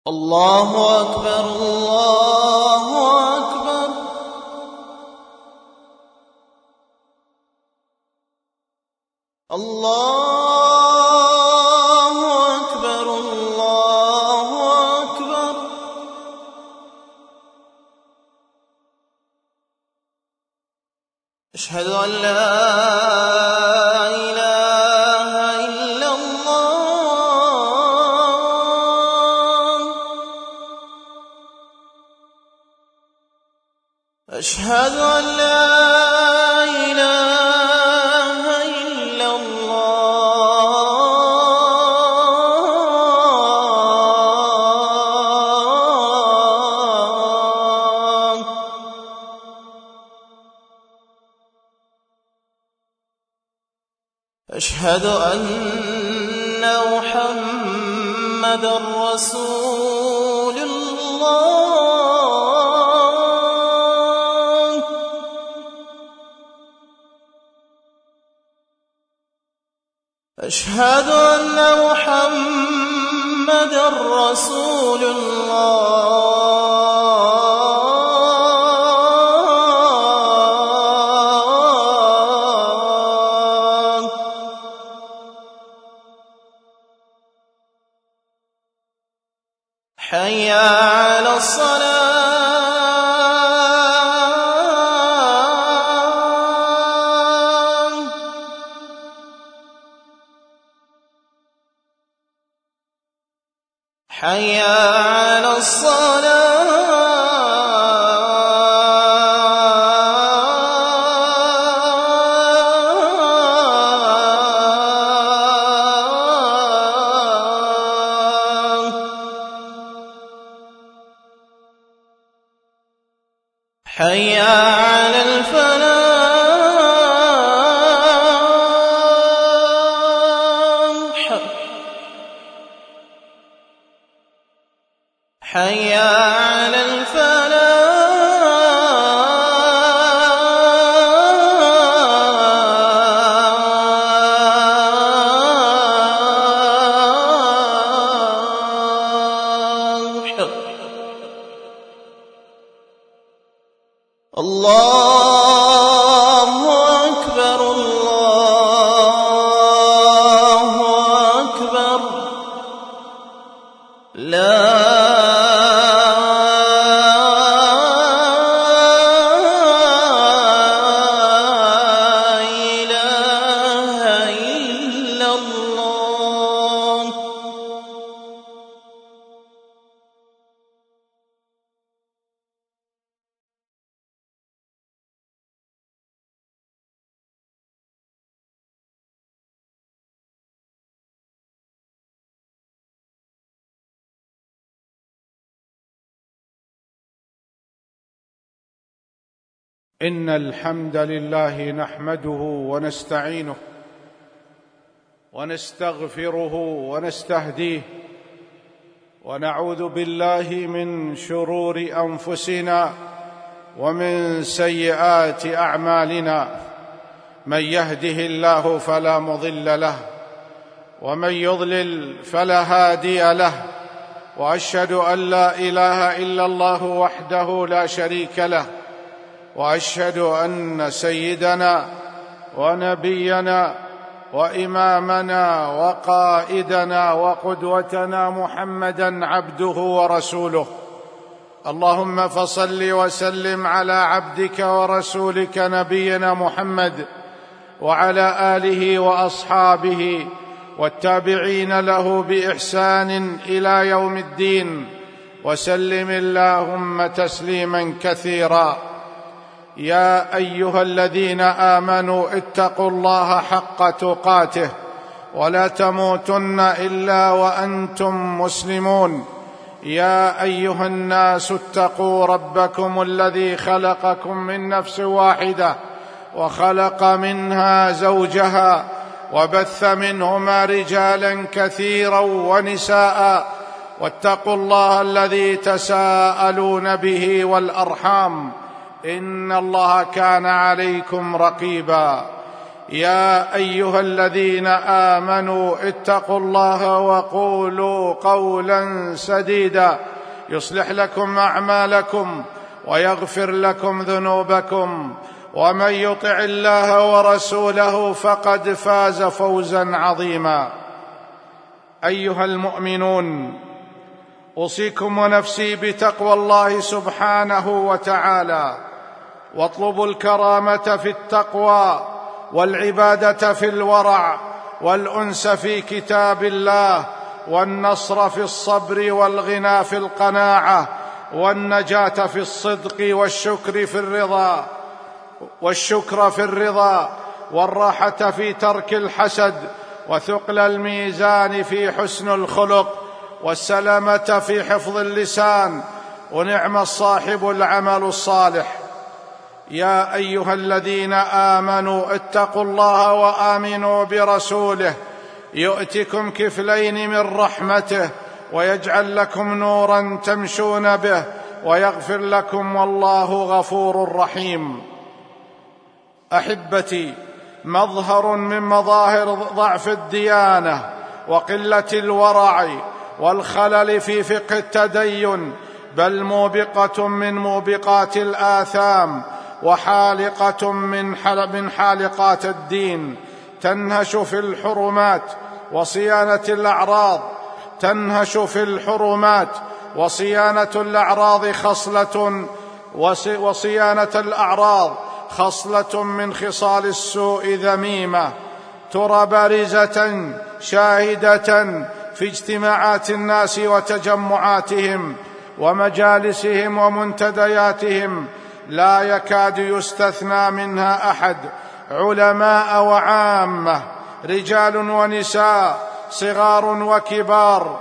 الله أكبر الله أكبر الله أكبر الله أكبر أشهد أن لا أشهد أن لا إله إلا الله أشهد أن محمدًا رسول الله أشهد أن محمدًا رسول الله حي على الصلاة حي على الصلاة حي على الفلاح حي على الفلاح الله أكبر الله أكبر لا إله إلا الله إن الحمد لله نحمده ونستعينه ونستغفره ونستهديه ونعوذ بالله من شرور أنفسنا ومن سيئات أعمالنا من يهده الله فلا مضل له ومن يضلل فلا هادي له وأشهد أن لا إله إلا الله وحده لا شريك له وأشهد أن سيدنا ونبينا وإمامنا وقائدنا وقدوتنا محمدًا عبده ورسوله اللهم فصل وسلم على عبدك ورسولك نبينا محمد وعلى آله وأصحابه والتابعين له بإحسان إلى يوم الدين وسلم اللهم تسليمًا كثيرًا يا أيها الذين آمنوا اتقوا الله حق تقاته ولا تموتن إلا وأنتم مسلمون يا أيها الناس اتقوا ربكم الذي خلقكم من نفس واحدة وخلق منها زوجها وبث منهما رجالا كثيرا ونساء واتقوا الله الذي تساءلون به والأرحام إن الله كان عليكم رقيبا يا أيها الذين آمنوا اتقوا الله وقولوا قولا سديدا يصلح لكم أعمالكم ويغفر لكم ذنوبكم، ومن يطع الله ورسوله فقد فاز فوزا عظيما. أيها المؤمنون، أوصيكم ونفسي بتقوى الله سبحانه وتعالى، واطلبوا الكرامة في التقوى والعبادة في الورع والأنس في كتاب الله والنصر في الصبر والغنى في القناعة والنجاة في الصدق والشكر في الرضا والراحة في ترك الحسد وثقل الميزان في حسن الخلق والسلامة في حفظ اللسان، ونعم الصاحب العمل الصالح. يا أيها الذين آمنوا اتقوا الله وآمنوا برسوله يؤتكم كفلين من رحمته ويجعل لكم نورا تمشون به ويغفر لكم، والله غفور رحيم. أحبتي، مظهر من مظاهر ضعف الديانة وقلة الورع والخلل في فقه التدين، بل موبقة من موبقات الآثام وحالقة من حالقات الدين، تنهش في الحرمات وصيانة الأعراض خصلة من خصال السوء ذميمة، ترى بارزة شاهدة في اجتماعات الناس وتجمعاتهم ومجالسهم ومنتدياتهم، لا يكاد يستثنى منها أحد، علماء وعامة، رجال ونساء، صغار وكبار،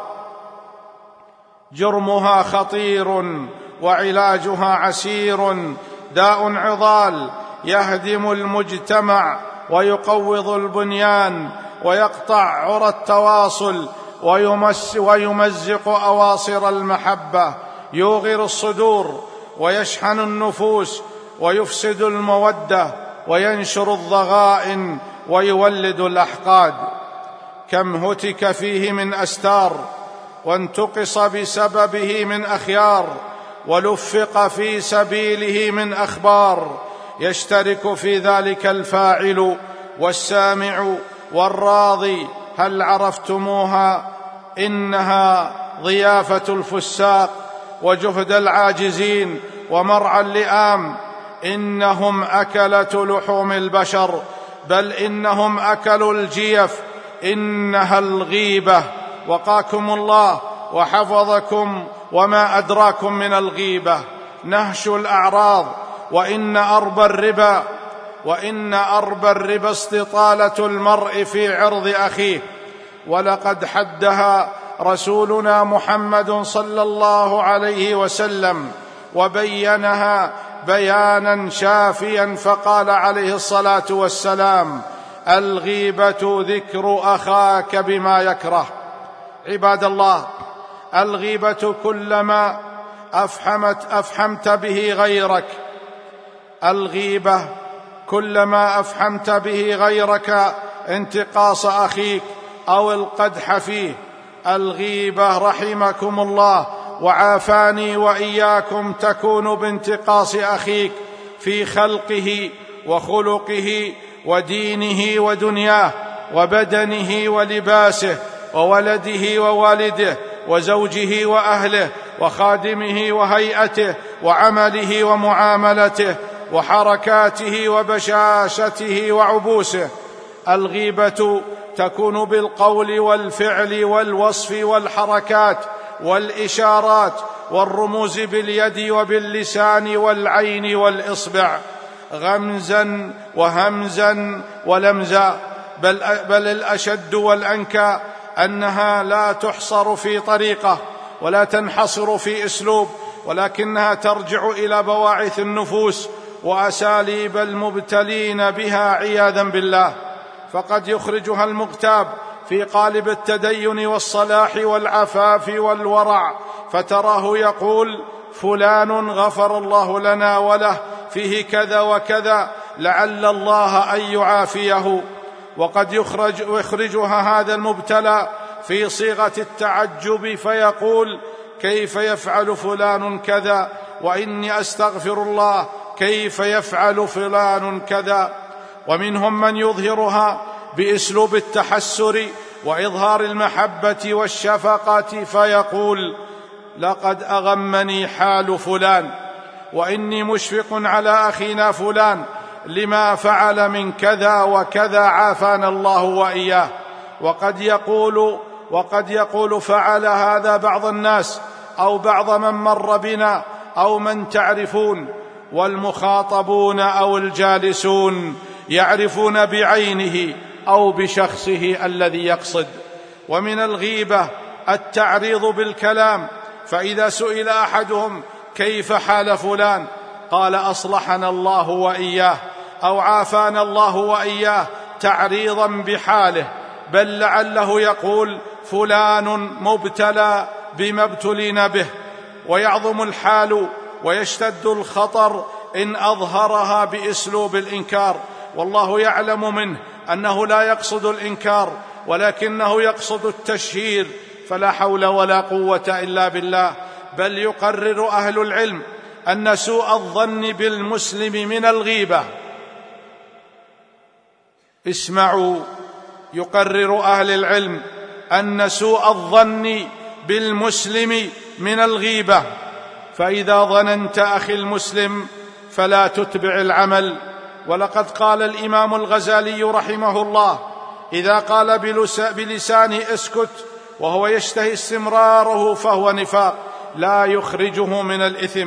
جرمها خطير وعلاجها عسير، داء عضال يهدم المجتمع ويقوض البنيان ويقطع عرى التواصل ويمزق أواصر المحبة، يوغر الصدور ويشحن النفوس ويفسد المودة وينشر الضغائن ويولد الأحقاد. كم هتك فيه من أستار، وانتقص بسببه من أخيار، ولفق في سبيله من أخبار، يشترك في ذلك الفاعل والسامع والراضي. هل عرفتموها؟ إنها ضيافة الفساق وجهد العاجزين ومرعى اللئام. إنهم أكلة لحوم البشر، بل إنهم أكلوا الجيف. إنها الغيبة. وقاكم الله وحفظكم. وما أدراكم من الغيبة؟ نهش الأعراض. وإن أربى الربا استطالة المرء في عرض أخيه، ولقد حدها رسولنا محمد صلى الله عليه وسلم وبينها بيانا شافيا، فقال عليه الصلاة والسلام: الغيبة ذكر أخاك بما يكره. عباد الله، الغيبة كلما أفحمت به غيرك، الغيبة كلما أفحمت به غيرك انتقاص أخيك أو القدح فيه. الغيبة رحمكم الله وعافاني وإياكم تكون بانتقاص أخيك في خلقه وخلقه ودينه ودنياه وبدنه ولباسه وولده ووالده وزوجه وأهله وخادمه وهيئته وعمله ومعاملته وحركاته وبشاشته وعبوسه. الغيبة تكون بالقول والفعل والوصف والحركات والإشارات والرموز باليد وباللسان والعين والإصبع، غمزا وهمزا ولمزا. بل الأشد والأنكى أنها لا تحصر في طريقة ولا تنحصر في أسلوب، ولكنها ترجع إلى بواعث النفوس وأساليب المبتلين بها عياذا بالله. فقد يخرجها المغتاب في قالب التدين والصلاح والعفاف والورع، فتراه يقول: فلان غفر الله لنا وله، فيه كذا وكذا، لعل الله أن يعافيه. وقد يخرجها هذا المبتلى في صيغة التعجب فيقول: كيف يفعل فلان كذا؟ وإني أستغفر الله، كيف يفعل فلان كذا؟ ومنهم من يظهرها بأسلوب التحسر وإظهار المحبة والشفقة فيقول: لقد أغمني حال فلان، وإني مشفق على أخينا فلان لما فعل من كذا وكذا، عافانا الله وإياه. وقد يقول فعل هذا بعض الناس أو بعض من مر بنا أو من تعرفون، والمخاطبون أو الجالسون يعرفون بعينه أو بشخصه الذي يقصد. ومن الغيبة التعريض بالكلام، فإذا سئل أحدهم: كيف حال فلان؟ قال: أصلحنا الله وإياه، أو عافانا الله وإياه، تعريضا بحاله، بل لعله يقول: فلان مبتلى بما ابتلينا به. ويعظم الحال ويشتد الخطر إن أظهرها بأسلوب الإنكار، والله يعلم منه أنه لا يقصد الإنكار، ولكنه يقصد التشهير، فلا حول ولا قوة إلا بالله. بل يقرر أهل العلم أن سوء الظن بالمسلم من الغيبة. اسمعوا، يقرر أهل العلم أن سوء الظن بالمسلم من الغيبة. فإذا ظننت أخي المسلم فلا تتبع العمل. ولقد قال الإمام الغزالي رحمه الله: إذا قال بلسانه اسكت وهو يشتهي استمراره فهو نفاق لا يخرجه من الإثم.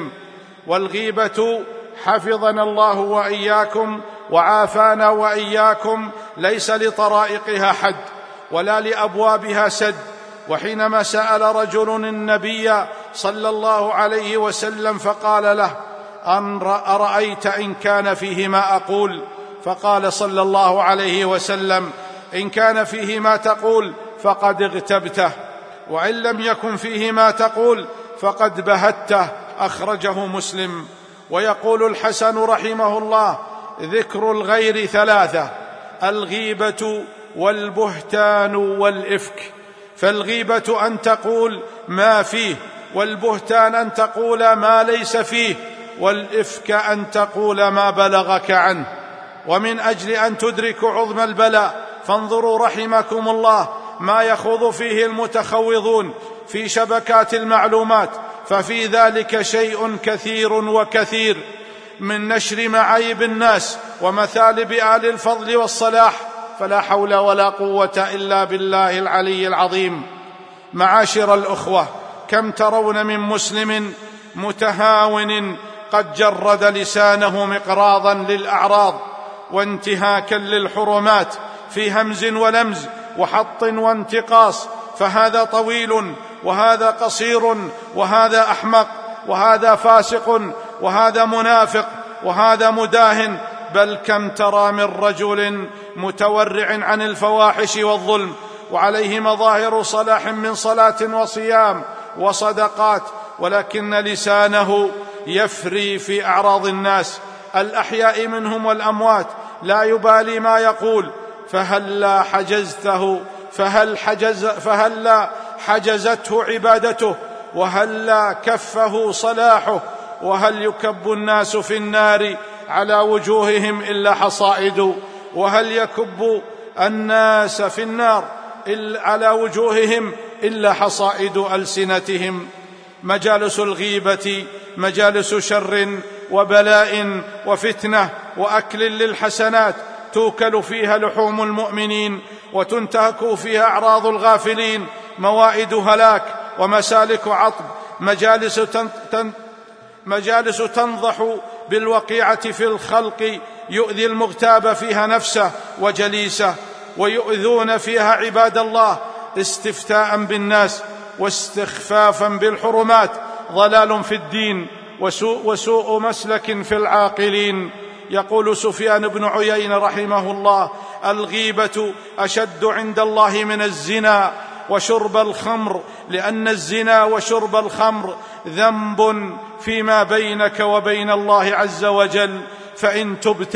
والغيبة حفظنا الله وإياكم وعافانا وإياكم ليس لطرائقها حد ولا لأبوابها سد. وحينما سأل رجل النبي صلى الله عليه وسلم فقال له: أرأيت إن كان فيه ما أقول؟ فقال صلى الله عليه وسلم: إن كان فيه ما تقول فقد اغتبته، وإن لم يكن فيه ما تقول فقد بهته. أخرجه مسلم. ويقول الحسن رحمه الله: ذكر الغير ثلاثة: الغيبة والبهتان والإفك. فالغيبة أن تقول ما فيه، والبهتان أن تقول ما ليس فيه، والإفك أن تقول ما بلغك عنه. ومن أجل أن تدركوا عظم البلاء فانظروا رحمكم الله ما يخوض فيه المتخوضون في شبكات المعلومات، ففي ذلك شيء كثير وكثير من نشر معايب الناس ومثالب آل الفضل والصلاح، فلا حول ولا قوة إلا بالله العلي العظيم. معاشر الأخوة، كم ترون من مسلم متهاون قد جرد لسانه مقراضا للأعراض وانتهاكا للحرمات في همز ولمز وحط وانتقاص، فهذا طويل وهذا قصير، وهذا أحمق وهذا فاسق وهذا منافق وهذا مداهن. بل كم ترى من رجل متورع عن الفواحش والظلم وعليه مظاهر صلاح من صلاة وصيام وصدقات، ولكن لسانه يفري في أعراض الناس الأحياء منهم والأموات، لا يبالي ما يقول. فهلا حجزته عبادته، وهلا كفه صلاحه، وهل يكب الناس في النار على وجوههم إلا حصائد، وهل يكب الناس في النار على وجوههم إلا حصائد ألسنتهم. مجالس الغيبة مجالس شر وبلاء وفتنة وأكل للحسنات، توكل فيها لحوم المؤمنين وتنتهك فيها أعراض الغافلين، موائد هلاك ومسالك عطب، مجالس تنضح بالوقيعة في الخلق، يؤذي المغتاب فيها نفسه وجليسه، ويؤذون فيها عباد الله استفتاء بالناس واستخفافا بالحرمات، ضلال في الدين وسوء مسلك في العاقلين. يقول سفيان بن عيينة رحمه الله: الغيبة أشد عند الله من الزنا وشرب الخمر، لأن الزنا وشرب الخمر ذنب فيما بينك وبين الله عز وجل، فإن تبت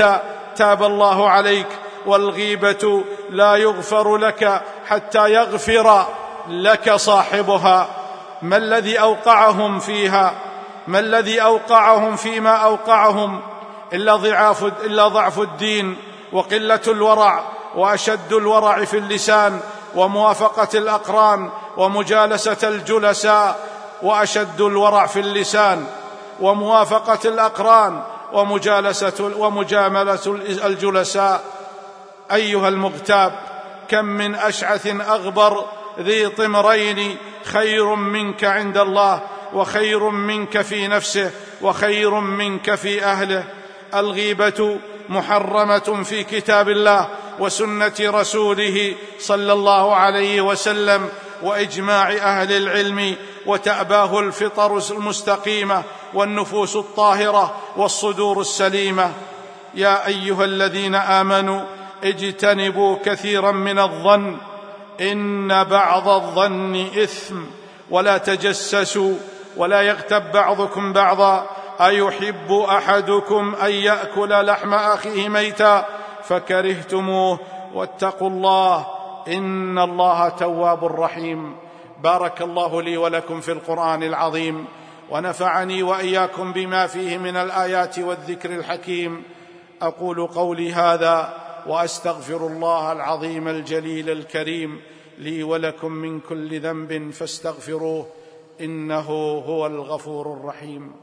تاب الله عليك، والغيبة لا يغفر لك حتى يغفر لك صاحبها. ما الذي أوقعهم فيها؟ ما الذي أوقعهم فيما أوقعهم إلا ضعف الدين وقلة الورع، وأشد الورع في اللسان وموافقة الأقران ومجالسة الجلساء، وأشد الورع في اللسان وموافقة الأقران ومجاملة الجلساء. أيها المغتاب، كم من أشعث أغبر ذي طمرين خير منك عند الله، وخير منك في نفسه، وخير منك في أهله. الغيبة محرمة في كتاب الله وسنة رسوله صلى الله عليه وسلم وإجماع أهل العلم، وتأباه الفطر المستقيمة والنفوس الطاهرة والصدور السليمة. يا أيها الذين آمنوا اجتنبوا كثيرا من الظن إن بعض الظن إثم، ولا تجسسوا ولا يغتب بعضكم بعضا، أيحب أحدكم أن يأكل لحم أخيه ميتا فكرهتموه، واتقوا الله إن الله تواب رحيم. بارك الله لي ولكم في القرآن العظيم، ونفعني وإياكم بما فيه من الآيات والذكر الحكيم. أقول قولي هذا وأستغفر الله العظيم الجليل الكريم لي ولكم من كل ذنب فاستغفروه إنه هو الغفور الرحيم.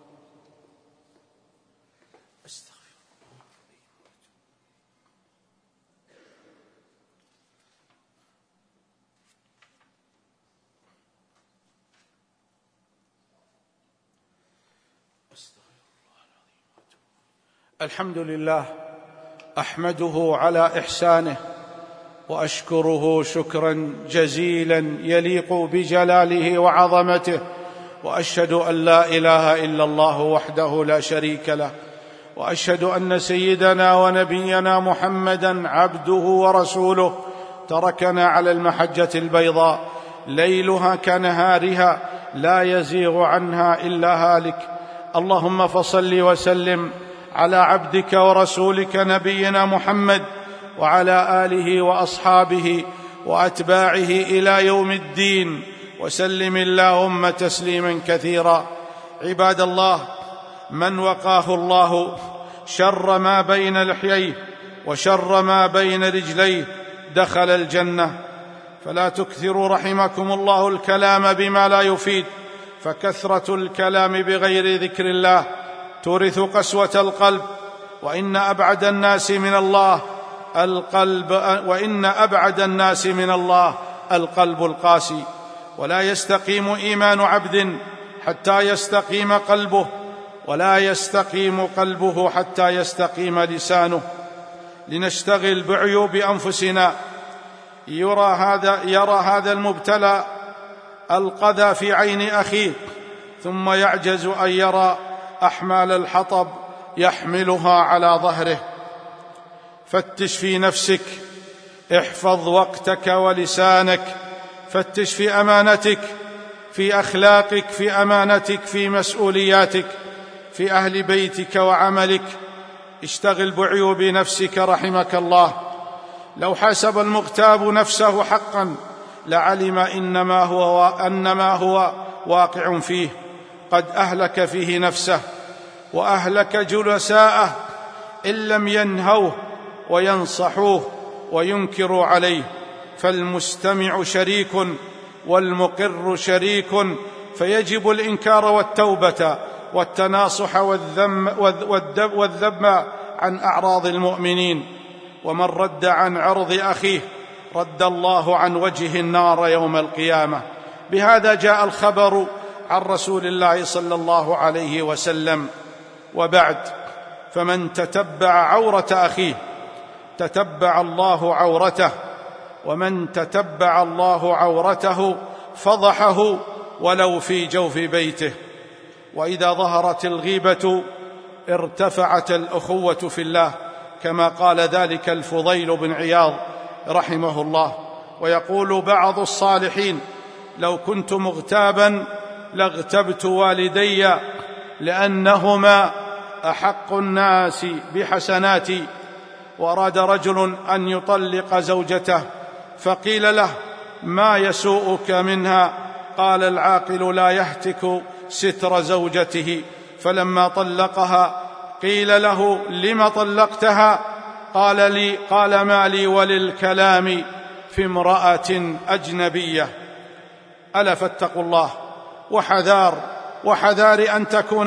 الحمد لله، أحمده على إحسانه وأشكره شكرا جزيلا يليق بجلاله وعظمته، وأشهد أن لا إله إلا الله وحده لا شريك له، وأشهد أن سيدنا ونبينا محمدا عبده ورسوله تركنا على المحجة البيضاء ليلها كنهارها لا يزيغ عنها إلا هالك. اللهم فصل وسلم على عبدك ورسولك نبينا محمد وعلى آله وأصحابه وأتباعه إلى يوم الدين، وسلم اللهم تسليما كثيرا. عباد الله، من وقاه الله شر ما بين لحييه وشر ما بين رجليه دخل الجنة. فلا تكثروا رحمكم الله الكلام بما لا يفيد، فكثرة الكلام بغير ذكر الله تورث قسوة القلب، وإن أبعد الناس من الله القلب القاسي. ولا يستقيم إيمان عبد حتى يستقيم قلبه، ولا يستقيم قلبه حتى يستقيم لسانه. لنشتغل بعيوب أنفسنا. يرى هذا المبتلى القذى في عين أخيه، ثم يعجز أن يرى أحمال الحطب يحملها على ظهره. فتش في نفسك، احفظ وقتك ولسانك، فتش في أمانتك، في أخلاقك، في أمانتك، في مسؤولياتك، في أهل بيتك وعملك. اشتغل بعيوب نفسك رحمك الله. لو حاسب المغتاب نفسه حقا لعلم أنما هو واقع فيه. قد أهلك فيه نفسه وأهلك جلساءه إن لم ينهوه وينصحوه وينكروا عليه. فالمستمع شريك والمقر شريك، فيجب الإنكار والتوبة والتناصح والذب عن أعراض المؤمنين. ومن رد عن عرض أخيه رد الله عن وجه النار يوم القيامة. بهذا جاء الخبر عن رسول الله صلى الله عليه وسلم. وبعد، فمن تتبع عورة أخيه تتبع الله عورته، ومن تتبع الله عورته فضحه ولو في جوف بيته. وإذا ظهرت الغيبة ارتفعت الأخوة في الله، كما قال ذلك الفضيل بن عياض رحمه الله. ويقول بعض الصالحين: لو كنت مغتابا لاغتبت والدي، لأنهما أحق الناس بحسناتي وأراد رجل أن يطلق زوجته فقيل له: ما يسوءك منها؟ قال: العاقل لا يهتك ستر زوجته. فلما طلقها قيل له: لم طلقتها؟ قال: ما لي وللكلام في امرأة أجنبية. ألا فاتقوا الله، وحذار أن تكون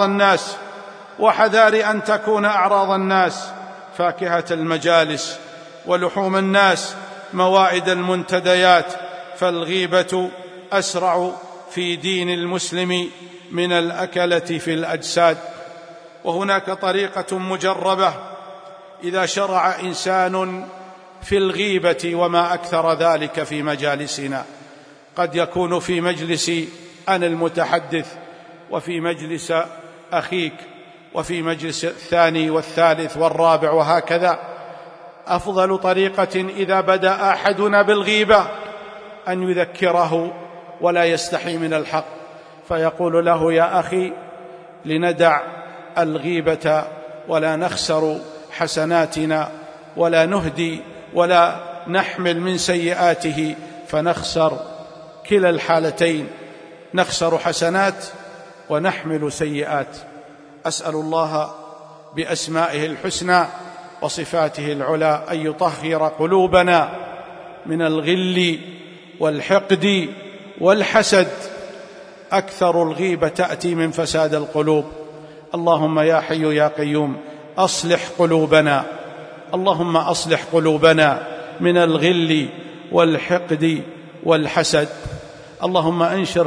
أعراض الناس فاكهة المجالس، ولحوم الناس موائد المنتديات، فالغيبة أسرع في دين المسلم من الأكلة في الأجساد. وهناك طريقة مجربة إذا شرع إنسان في الغيبة، وما أكثر ذلك في مجالسنا. قد يكون في مجلسي أنا المتحدث، وفي مجلس أخيك، وفي مجلس الثاني والثالث والرابع، وهكذا. أفضل طريقة إذا بدأ أحدنا بالغيبة أن يذكره ولا يستحي من الحق، فيقول له: يا أخي، لندع الغيبة ولا نخسر حسناتنا، ولا نهدي ولا نحمل من سيئاته، فنخسر كلا الحالتين، نخسر حسنات ونحمل سيئات. أسأل الله بأسمائه الحسنى وصفاته العلى أن يطهر قلوبنا من الغل والحقد والحسد. أكثر الغيبة تأتي من فساد القلوب. اللهم يا حي يا قيوم أصلح قلوبنا، اللهم أصلح قلوبنا من الغل والحقد والحسد. اللهم انشر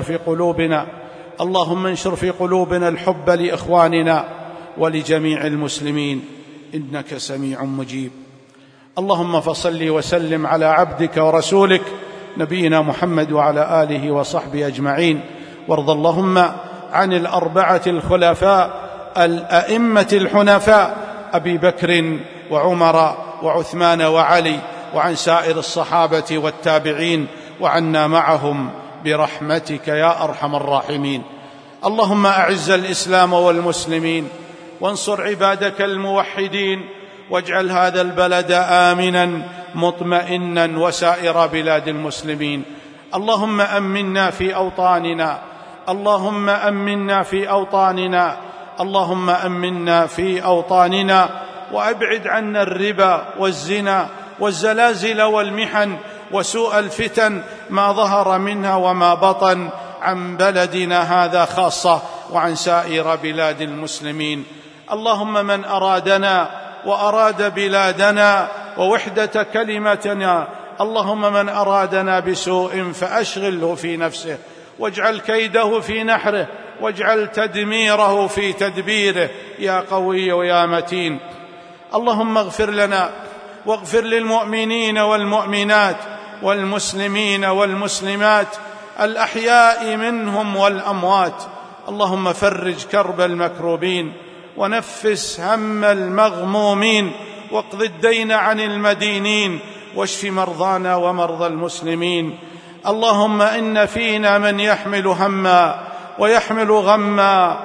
في قلوبنا الحب لإخواننا ولجميع المسلمين، إنك سميع مجيب. اللهم فصل وسلم على عبدك ورسولك نبينا محمد وعلى آله وصحبه أجمعين. وارض اللهم عن الأربعة الخلفاء الأئمة الحنفاء، أبي بكر وعمر وعثمان وعلي، وعن سائر الصحابة والتابعين، وعنا معهم برحمتك يا أرحم الراحمين. اللهم أعز الإسلام والمسلمين، وانصر عبادك الموحدين، واجعل هذا البلد آمنا مطمئنا وسائر بلاد المسلمين. اللهم أمنا في أوطاننا، اللهم أمنا في أوطاننا، اللهم أمنا في أوطاننا، وأبعد عنا الربا والزنا والزلازل والمحن وسوء الفتن ما ظهر منها وما بطن عن بلدنا هذا خاصة، وعن سائر بلاد المسلمين. اللهم من أرادنا وأراد بلادنا ووحدة كلمتنا، اللهم من أرادنا بسوء فأشغله في نفسه، واجعل كيده في نحره، واجعل تدميره في تدبيره، يا قوي ويا متين. اللهم اغفر لنا واغفر للمؤمنين والمؤمنات والمسلمين والمسلمات الأحياء منهم والأموات. اللهم فرج كرب المكروبين، ونفس هم المغمومين، واقض الدين عن المدينين، واشف مرضانا ومرضى المسلمين. اللهم إن فينا من يحمل هما ويحمل غما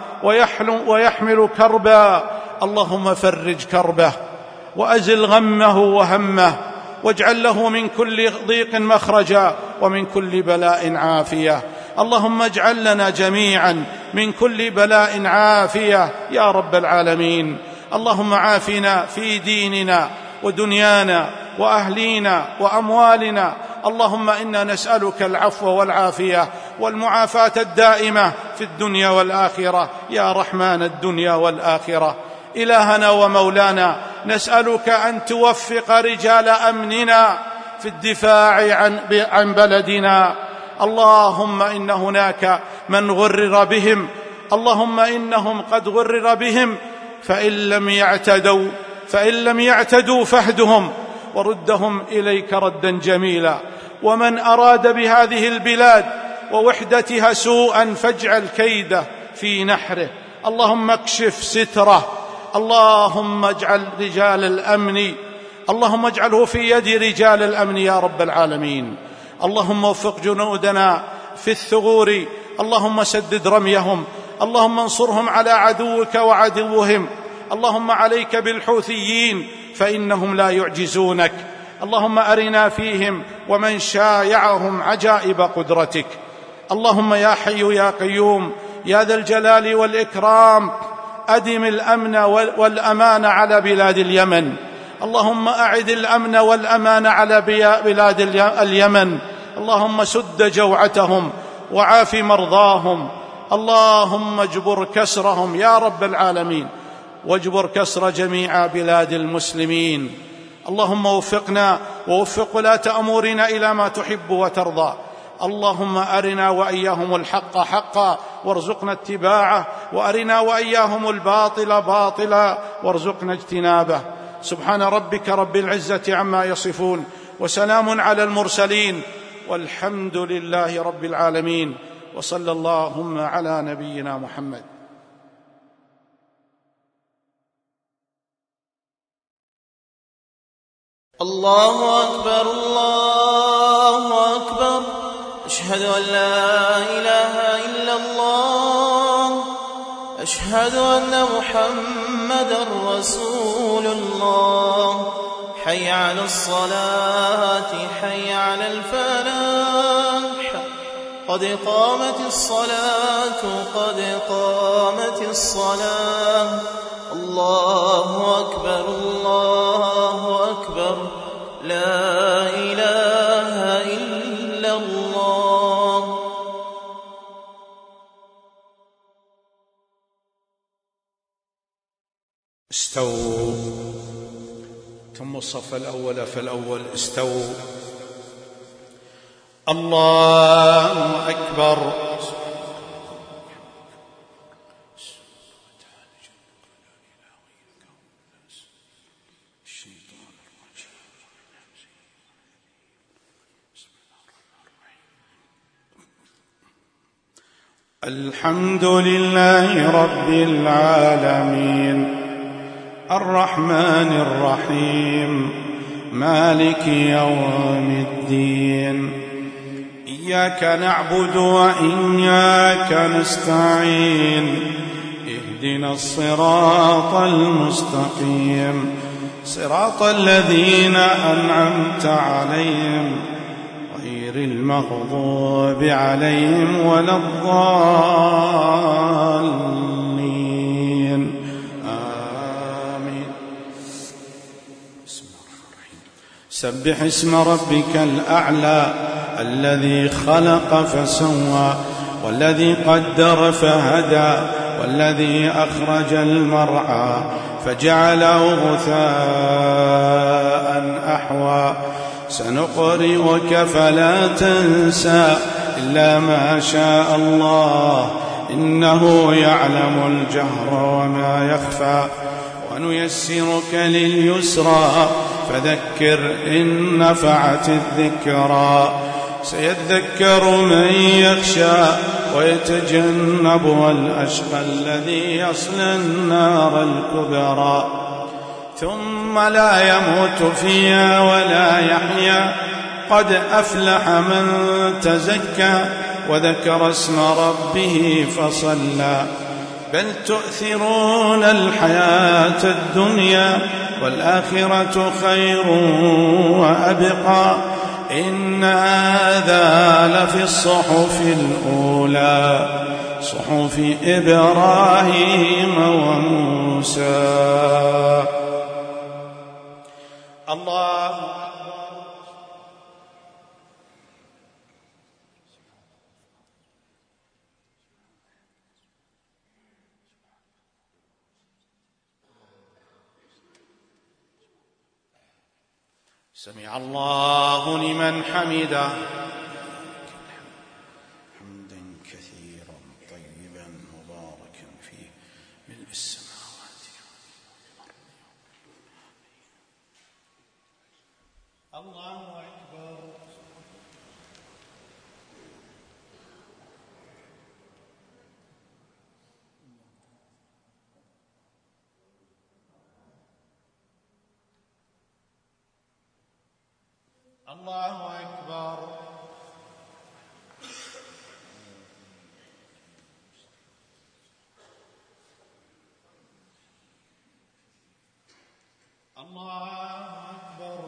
ويحمل كربا، اللهم فرج كربه وأزل غمه وهمه، واجعل له من كل ضيق مخرجا ومن كل بلاء عافية. اللهم اجعل لنا جميعا من كل بلاء عافية يا رب العالمين. اللهم عافنا في ديننا ودنيانا وأهلينا وأموالنا. اللهم إنا نسألك العفو والعافية والمعافاة الدائمة في الدنيا والآخرة يا رحمن الدنيا والآخرة. إلهنا ومولانا، نسألك أن توفق رجال أمننا في الدفاع عن بلدنا. اللهم إن هناك من غرر بهم، اللهم إنهم قد غرر بهم، فإن لم يعتدوا فاهدهم وردهم إليك ردا جميلا. ومن أراد بهذه البلاد ووحدتها سوءا فاجعل كيده في نحره. اللهم اكشف ستره. اللهم اجعل رجال الأمن، اللهم اجعله في يد رجال الأمن يا رب العالمين. اللهم وفق جنودنا في الثغور، اللهم سدد رميهم، اللهم انصرهم على عدوك وعدوهم. اللهم عليك بالحوثيين فإنهم لا يعجزونك. اللهم أرنا فيهم ومن شايعهم عجائب قدرتك. اللهم يا حي يا قيوم يا ذا الجلال والإكرام أدم الأمن والأمان على بلاد اليمن. اللهم أعد الأمن والأمان على بلاد اليمن. اللهم سد جوعتهم وعاف مرضاهم. اللهم اجبر كسرهم يا رب العالمين، واجبر كسر جميع بلاد المسلمين. اللهم وفقنا ووفق ولاة أمورنا إلى ما تحب وترضى. اللهم أرنا وإياهم الحق حقا وارزقنا اتباعه، وأرنا وإياهم الباطل باطلا وارزقنا اجتنابه. سبحان ربك رب العزة عما يصفون، وسلام على المرسلين، والحمد لله رب العالمين. وصلى اللهم على نبينا محمد. الله أكبر الله أكبر، أشهد أن لا إله إلا الله، أشهد أن محمدًا رسول الله. حي على الصلاة حي على الفلاح، قد قامت الصلاة قد قامت الصلاة. الله أكبر الله أكبر، لا إله إلا الله. استووا، تم الصف الأول فالأول. استووا. الله أكبر. الحمد لله رب العالمين، الرحمن الرحيم، مالك يوم الدين. إياك نعبد وإياك نستعين، اهدنا الصراط المستقيم، صراط الذين أنعمت عليهم غير المغضوب عليهم ولا الضالين. آمين. سبح اسم ربك الأعلى الذي خلق فسوى، والذي قدر فهدى، والذي أخرج المرعى فجعله غثاء أحوى. سنقرئك فلا تنسى إلا ما شاء الله، إنه يعلم الجهر وما يخفى. ونيسرك لليسرى فذكر إن نفعت الذكرى. سيذكر من يخشى ويتجنبها الأشقى الذي يصلى النار الكبرى، ثم لا يموت فيها ولا يحيا. قد أفلح من تزكى وذكر اسم ربه فصلى. بل تؤثرون الحياة الدنيا والآخرة خير وأبقى. إن هذا لفي الصحف الأولى، صحف إبراهيم وموسى. الله سمع الله لمن حمده. حمدا كثيرا طيبا مباركا فيه ملء السماوات والأرض. الله أكبر. الله أكبر. الله أكبر.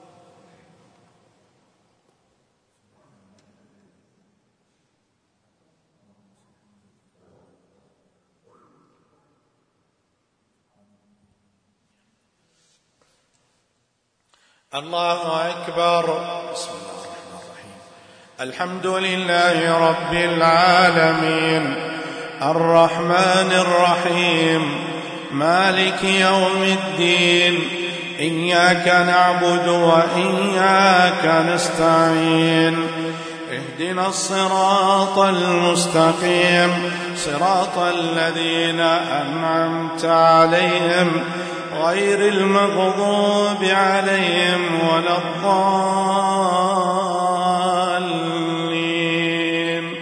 الله أكبر. بسم الله الرحمن الرحيم. الحمد لله رب العالمين الرحمن الرحيم مالك يوم الدين إياك نعبد وإياك نستعين اهدنا الصراط المستقيم صراط الذين أنعمت عليهم غير المغضوب عليهم ولا الضالين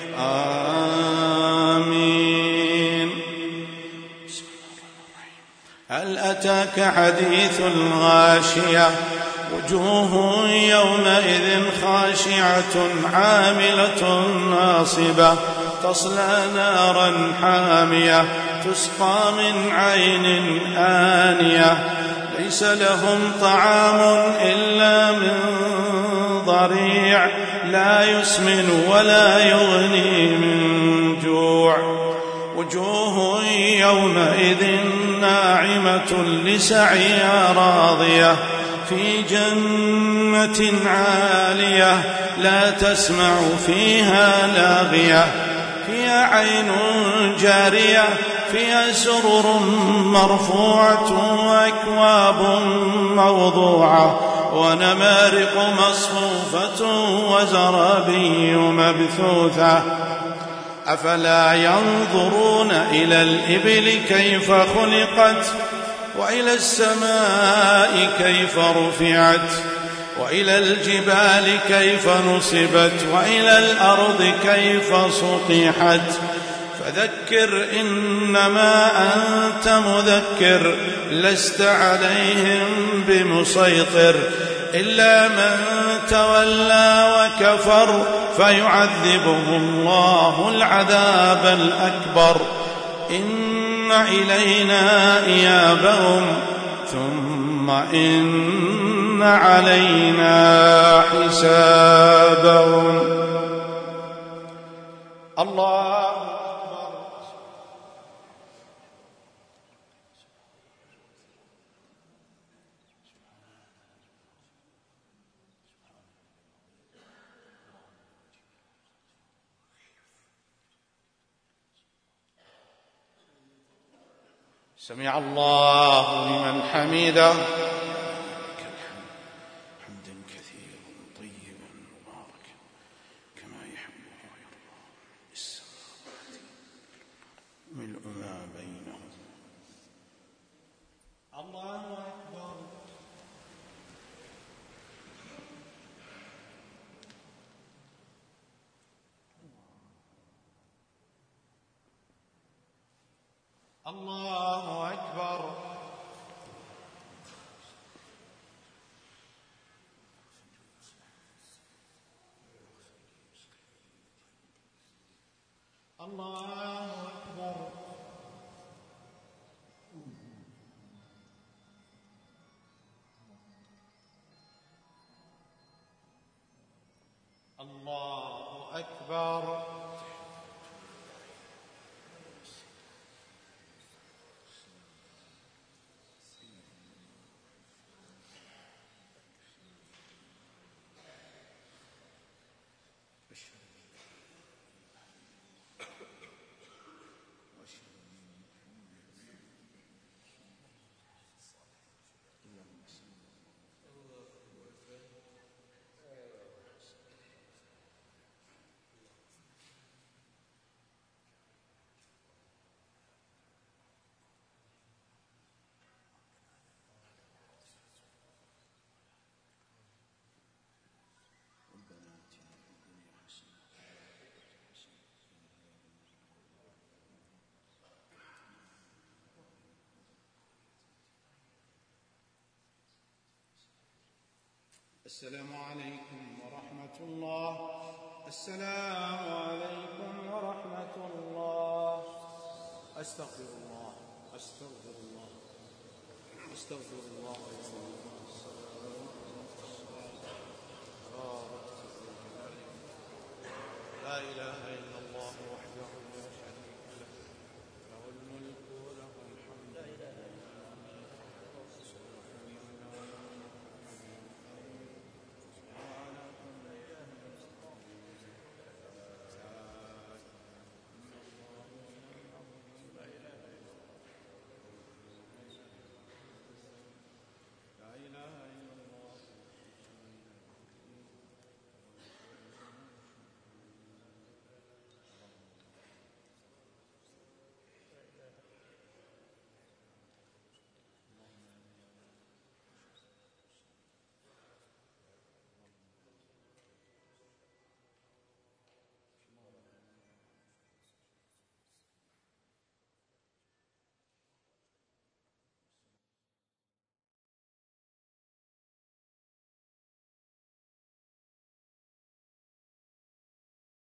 آمين. هل أتاك حديث الغاشية وجوه يومئذ خاشعة عاملة ناصبة تصلى نارا حامية تسقى من عين آنية ليس لهم طعام إلا من ضريع لا يسمن ولا يغني من جوع وجوه يومئذ ناعمة لسعيها راضية في جنة عالية لا تسمع فيها لاغية فيها عين جارية فيها سرر مرفوعة وأكواب موضوعة ونمارق مصفوفة وزرابي مبثوثة أفلا ينظرون إلى الإبل كيف خلقت وإلى السماء كيف رفعت وإلى الجبال كيف نصبت وإلى الأرض كيف سطحت فذكر إنما أنت مذكر لست عليهم بمسيطر إلا من تولى وكفر فيعذبه الله العذاب الأكبر إن إلينا إيابهم ثم إن علينا حسابهم. الله أكبر. سمع الله لمن حمده حمدا كثيرا طيبا مباركا كما يحب ويرضى السماوات ملء ما بينهم. الله أكبر. الله أكبر. الله أكبر. الله أكبر. السلام عليكم ورحمة الله. السلام عليكم ورحمة الله. أستغفر الله أستغفر الله أستغفر الله لا إله إلا